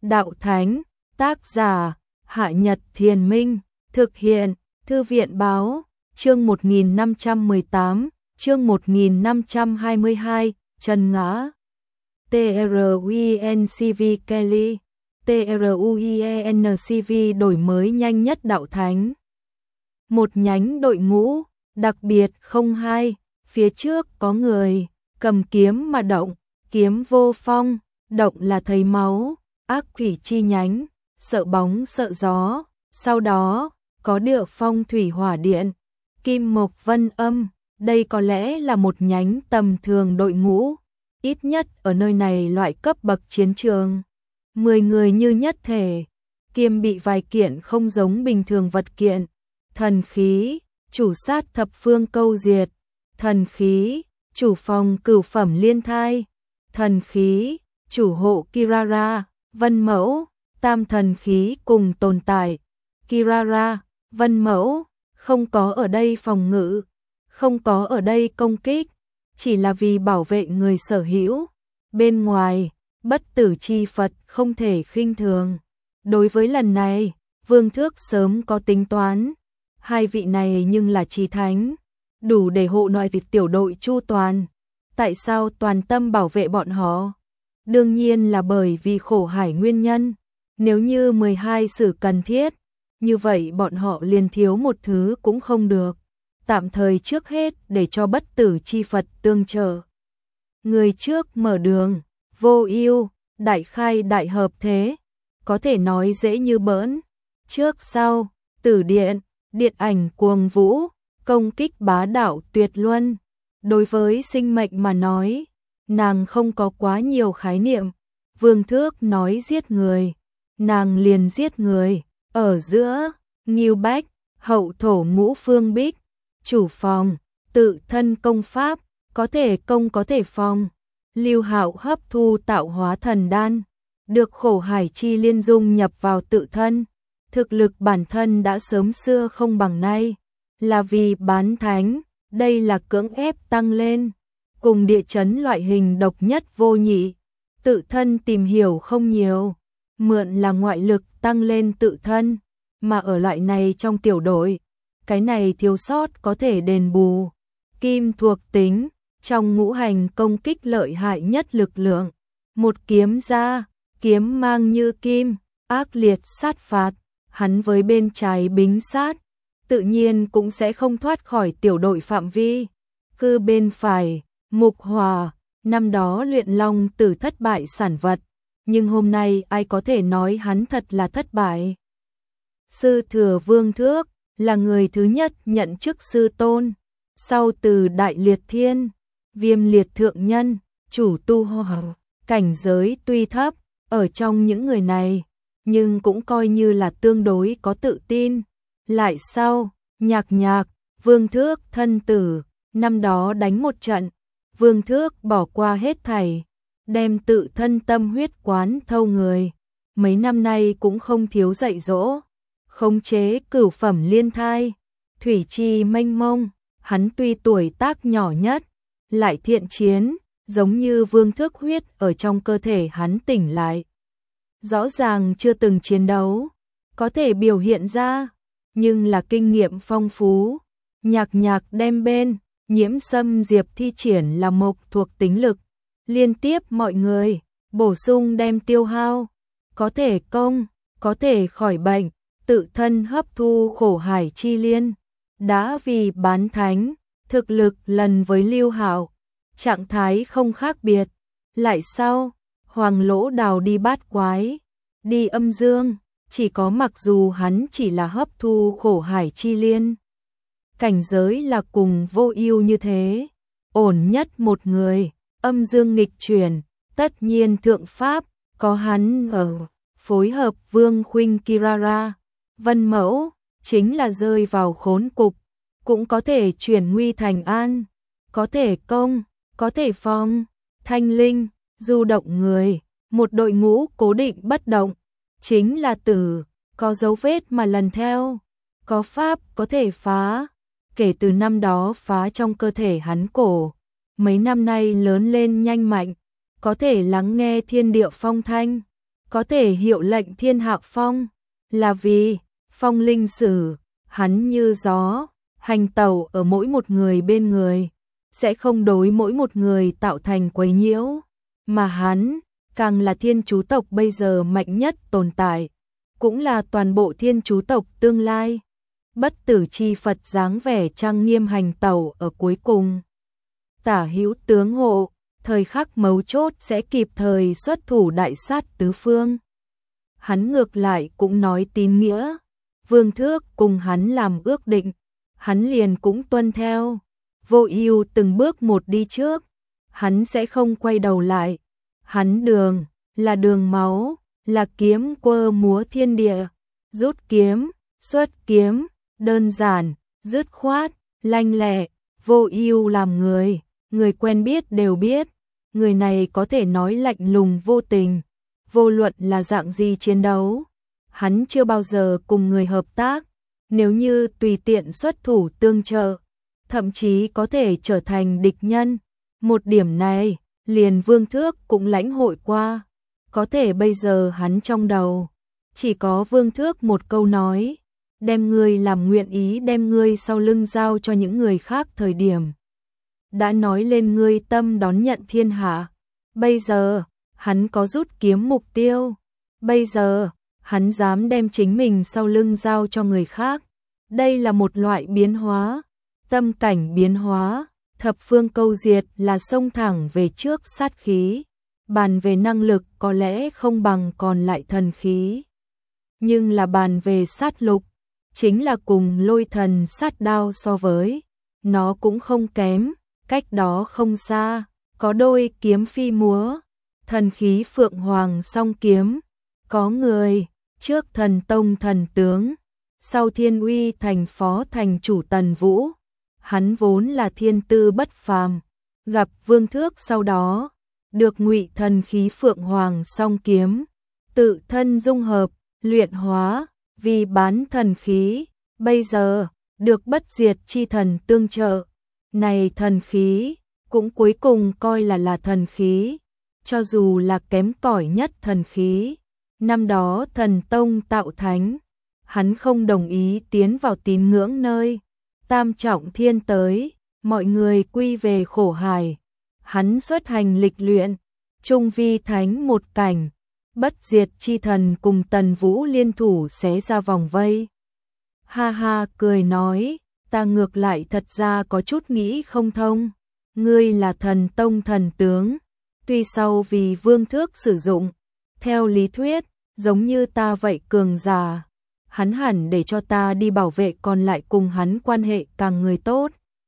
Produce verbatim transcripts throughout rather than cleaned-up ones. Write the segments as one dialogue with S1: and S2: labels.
S1: đạo thánh, tác giả, Hạ Nhật Thiền Minh, thực hiện, Thư viện Báo, chương một nghìn năm trăm mười tám, chương một nghìn năm trăm hai mươi hai, Trần Ngã. TRUENCV Kelly, TRUENCV đổi mới nhanh nhất đạo thánh. Một nhánh đội ngũ, đặc biệt không hai, phía trước có người, cầm kiếm mà động, kiếm vô phong, động là thấy máu, ác quỷ chi nhánh, sợ bóng sợ gió, sau đó, có địa phong thủy hỏa điện, kim mộc vân âm, đây có lẽ là một nhánh tầm thường đội ngũ, ít nhất ở nơi này loại cấp bậc chiến trường. Mười người như nhất thể, kiêm bị vài kiện không giống bình thường vật kiện, thần khí, chủ sát thập phương câu diệt, thần khí, chủ phòng cửu phẩm liên thai, thần khí, chủ hộ Kirara, vân mẫu, tam thần khí cùng tồn tại. Kirara, vân mẫu, không có ở đây phòng ngự, không có ở đây công kích, chỉ là vì bảo vệ người sở hữu. Bên ngoài, bất tử chi Phật không thể khinh thường. Đối với lần này, Vương Thước sớm có tính toán. Hai vị này nhưng là chí thánh, đủ để hộ nội tịch tiểu đội chu toàn. Tại sao toàn tâm bảo vệ bọn họ? Đương nhiên là bởi vì khổ hải nguyên nhân. Nếu như mười hai sử cần thiết, như vậy bọn họ liền thiếu một thứ cũng không được. Tạm thời trước hết để cho bất tử chi Phật tương trợ. Người trước mở đường, vô ưu, đại khai đại hợp thế, có thể nói dễ như bỡn. Trước sau, tử điện, điện ảnh cuồng vũ, công kích bá đạo tuyệt luân. Đối với sinh mệnh mà nói, nàng không có quá nhiều khái niệm. Vương Thước nói giết người, nàng liền giết người. Ở giữa, Ngưu Bách, hậu thổ ngũ phương bích, chủ phòng, tự thân công pháp, có thể công có thể phòng. Lưu Hạo hấp thu tạo hóa thần đan, được khổ hải chi liên dung nhập vào tự thân. Thực lực bản thân đã sớm xưa không bằng nay, là vì bán thánh, đây là cưỡng ép tăng lên. Cùng địa chấn loại hình độc nhất vô nhị, tự thân tìm hiểu không nhiều, mượn là ngoại lực tăng lên tự thân, mà ở loại này trong tiểu đội, cái này thiếu sót có thể đền bù. Kim thuộc tính, trong ngũ hành công kích lợi hại nhất lực lượng, một kiếm ra, kiếm mang như kim, ác liệt sát phạt, hắn với bên trái bính sát, tự nhiên cũng sẽ không thoát khỏi tiểu đội phạm vi. Cư bên phải, mục hòa, năm đó luyện long tử thất bại sản vật, nhưng hôm nay ai có thể nói hắn thật là thất bại. Sư thừa Vương Thước là người thứ nhất nhận chức sư tôn, sau từ Đại Liệt Thiên, Viêm Liệt Thượng Nhân, chủ tu hỏa, cảnh giới tuy thấp, ở trong những người này, nhưng cũng coi như là tương đối có tự tin. Lại sau, Nhạc Nhạc, Vương Thước thân tử, năm đó đánh một trận, Vương Thước bỏ qua hết thảy, đem tự thân tâm huyết quán thâu người, mấy năm nay cũng không thiếu dạy dỗ, khống chế cửu phẩm liên thai, thủy chi mênh mông, hắn tuy tuổi tác nhỏ nhất, lại thiện chiến, giống như Vương Thước huyết ở trong cơ thể hắn tỉnh lại. Rõ ràng chưa từng chiến đấu, có thể biểu hiện ra, nhưng là kinh nghiệm phong phú. Nhạc Nhạc đem bên, Nhiễm Sâm Diệp thi triển là mộc thuộc tính lực, liên tiếp mọi người, bổ sung đem tiêu hao, có thể công, có thể khỏi bệnh, tự thân hấp thu khổ hải chi liên, đã vì bán thánh, thực lực lần với Lưu Hạo, trạng thái không khác biệt. Lại sau, Hoàng Lỗ Đào đi bát quái, đi âm dương, chỉ có mặc dù hắn chỉ là hấp thu khổ hải chi liên, cảnh giới là cùng vô ưu như thế, ổn nhất một người, âm dương nghịch chuyển, tất nhiên thượng pháp, có hắn ở, phối hợp Vương Khuynh Kirara, vân mẫu, chính là rơi vào khốn cục, cũng có thể chuyển nguy thành an, có thể công, có thể phong, thanh linh, du động người, một đội ngũ cố định bất động, chính là tử, có dấu vết mà lần theo, có pháp có thể phá, kể từ năm đó phá trong cơ thể hắn cổ, mấy năm nay lớn lên nhanh mạnh, có thể lắng nghe thiên địa phong thanh, có thể hiệu lệnh thiên hạ phong, là vì phong linh sử, hắn như gió, hành tẩu ở mỗi một người bên người, sẽ không đối mỗi một người tạo thành quấy nhiễu, mà hắn càng là thiên chú tộc bây giờ mạnh nhất tồn tại, cũng là toàn bộ thiên chú tộc tương lai. Bất tử chi Phật dáng vẻ trang nghiêm hành tẩu ở cuối cùng. Tả hữu tướng hộ, thời khắc mấu chốt sẽ kịp thời xuất thủ đại sát tứ phương. Hắn ngược lại cũng nói tín nghĩa, Vương Thước cùng hắn làm ước định, hắn liền cũng tuân theo, Vô Ưu từng bước một đi trước, hắn sẽ không quay đầu lại. Hắn đường là đường máu, là kiếm quơ múa thiên địa, rút kiếm, xuất kiếm, đơn giản, dứt khoát, lanh lẹ. Vô Ưu làm người, người quen biết đều biết, người này có thể nói lạnh lùng vô tình, vô luận là dạng gì chiến đấu, hắn chưa bao giờ cùng người hợp tác, nếu như tùy tiện xuất thủ tương trợ, thậm chí có thể trở thành địch nhân. Một điểm này, liền Vương Thước cũng lãnh hội qua, có thể bây giờ hắn trong đầu chỉ có Vương Thước một câu nói, đem ngươi làm nguyện ý đem ngươi sau lưng giao cho những người khác thời điểm. Đã nói lên ngươi tâm đón nhận thiên hạ, bây giờ, hắn có rút kiếm mục tiêu, bây giờ, hắn dám đem chính mình sau lưng giao cho người khác. Đây là một loại biến hóa, tâm cảnh biến hóa, thập phương câu diệt là xông thẳng về trước sát khí, bàn về năng lực có lẽ không bằng còn lại thần khí, nhưng là bàn về sát lục, chính là cùng lôi thần sát đao so với, nó cũng không kém, cách đó không xa, có đôi kiếm phi múa, thần khí phượng hoàng song kiếm, có người, trước thần tông thần tướng, sau thiên uy thành phó thành chủ Tần Vũ, hắn vốn là thiên tư bất phàm, gặp Vương Thước sau đó, được ngụy thần khí phượng hoàng song kiếm, tự thân dung hợp, luyện hóa, vì bán thần khí, bây giờ, được bất diệt chi thần tương trợ, này thần khí, cũng cuối cùng coi là là thần khí, cho dù là kém cỏi nhất thần khí, năm đó thần tông tạo thánh, hắn không đồng ý tiến vào tín ngưỡng nơi, tam trọng thiên tới, mọi người quy về khổ hải, hắn xuất hành lịch luyện, trung vi thánh một cảnh, bất diệt chi thần cùng Tần Vũ liên thủ xé ra vòng vây. Ha ha cười nói, ta ngược lại thật ra có chút nghĩ không thông, ngươi là thần tông thần tướng, tuy sau vì Vương Thước sử dụng, theo lý thuyết, giống như ta vậy cường giả, hắn hẳn để cho ta đi bảo vệ còn lại cùng hắn quan hệ càng người tốt.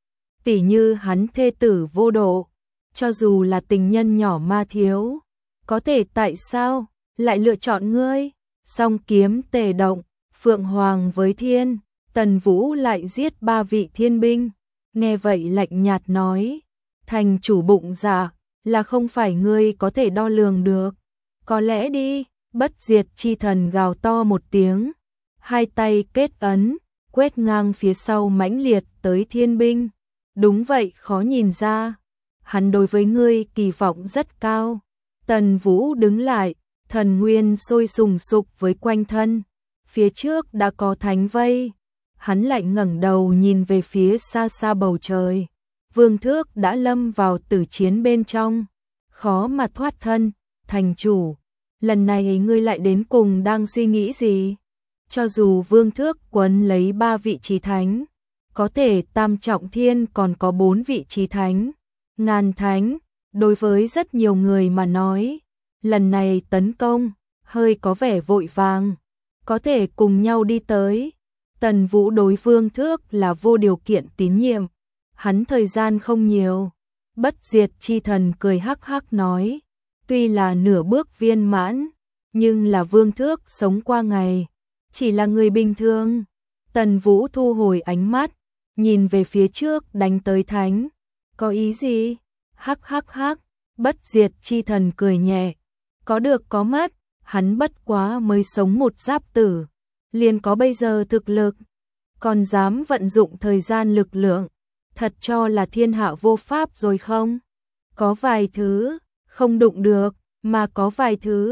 S1: Tỉ như hắn thê tử Vô Độ, cho dù là tình nhân nhỏ Ma Thiếu, có thể tại sao lại lựa chọn ngươi? Song kiếm tề động, Phượng Hoàng với thiên, Tần Vũ lại giết ba vị thiên binh, nghe vậy lạnh nhạt nói, thành chủ bụng dạ, là không phải ngươi có thể đo lường được, có lẽ đi. Bất diệt chi thần gào to một tiếng, hai tay kết ấn, quét ngang phía sau mãnh liệt tới thiên binh. Đúng vậy, khó nhìn ra, hắn đối với ngươi kỳ vọng rất cao. Tần Vũ đứng lại, thần nguyên sôi sùng sục với quanh thân, phía trước đã có thánh vây, hắn lại ngẩng đầu nhìn về phía xa xa bầu trời. Vương Thước đã lâm vào tử chiến bên trong, khó mà thoát thân. Thành chủ, lần này ngươi lại đến cùng đang suy nghĩ gì? Cho dù Vương Thước quấn lấy ba vị trí thánh, có thể tam trọng thiên còn có bốn vị trí thánh, ngàn thánh, đối với rất nhiều người mà nói, lần này tấn công, hơi có vẻ vội vàng, có thể cùng nhau đi tới. Tần Vũ đối Vương Thước là vô điều kiện tín nhiệm, hắn thời gian không nhiều. Bất diệt chi thần cười hắc hắc nói, tuy là nửa bước viên mãn, nhưng là Vương Thước sống qua ngày, chỉ là người bình thường. Tần Vũ thu hồi ánh mắt, nhìn về phía trước đánh tới thánh, có ý gì? Hắc hắc hắc, bất diệt chi thần cười nhẹ, có được có mất, hắn bất quá mới sống một giáp tử, liền có bây giờ thực lực, còn dám vận dụng thời gian lực lượng, thật cho là thiên hạ vô pháp rồi không? Có vài thứ không đụng được, mà có vài thứ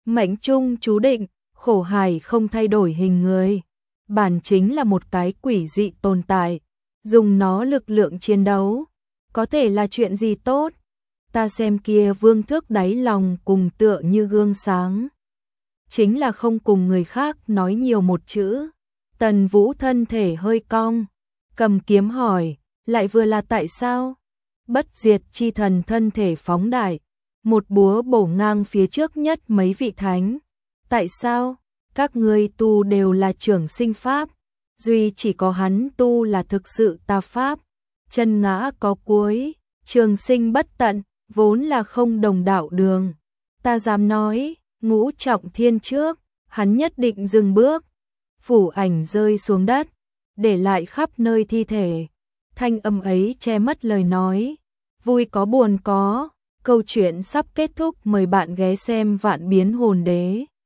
S1: Mệnh trung chú định, khổ hải không thay đổi hình người. Bản chính là một cái quỷ dị tồn tại, dùng nó lực lượng chiến đấu, có thể là chuyện gì tốt. Ta xem kia Vương Thước đáy lòng cùng tựa như gương sáng. Chính là không cùng người khác nói nhiều một chữ. Tần Vũ thân thể hơi cong, cầm kiếm hỏi, lại vừa là tại sao? Bất diệt chi thần thân thể phóng đại, một búa bổ ngang phía trước nhất mấy vị thánh. Tại sao? Các ngươi tu đều là trưởng sinh pháp, duy chỉ có hắn tu là thực sự tà pháp. Chân ngã có cuối, trường sinh bất tận, vốn là không đồng đạo đường. Ta dám nói, ngũ trọng thiên trước, hắn nhất định dừng bước. Phủ ảnh rơi xuống đất, để lại khắp nơi thi thể. Thanh âm ấy che mất lời nói. Vui có buồn có, câu chuyện sắp kết thúc, mời bạn ghé xem Vạn Biến Hồn Đế.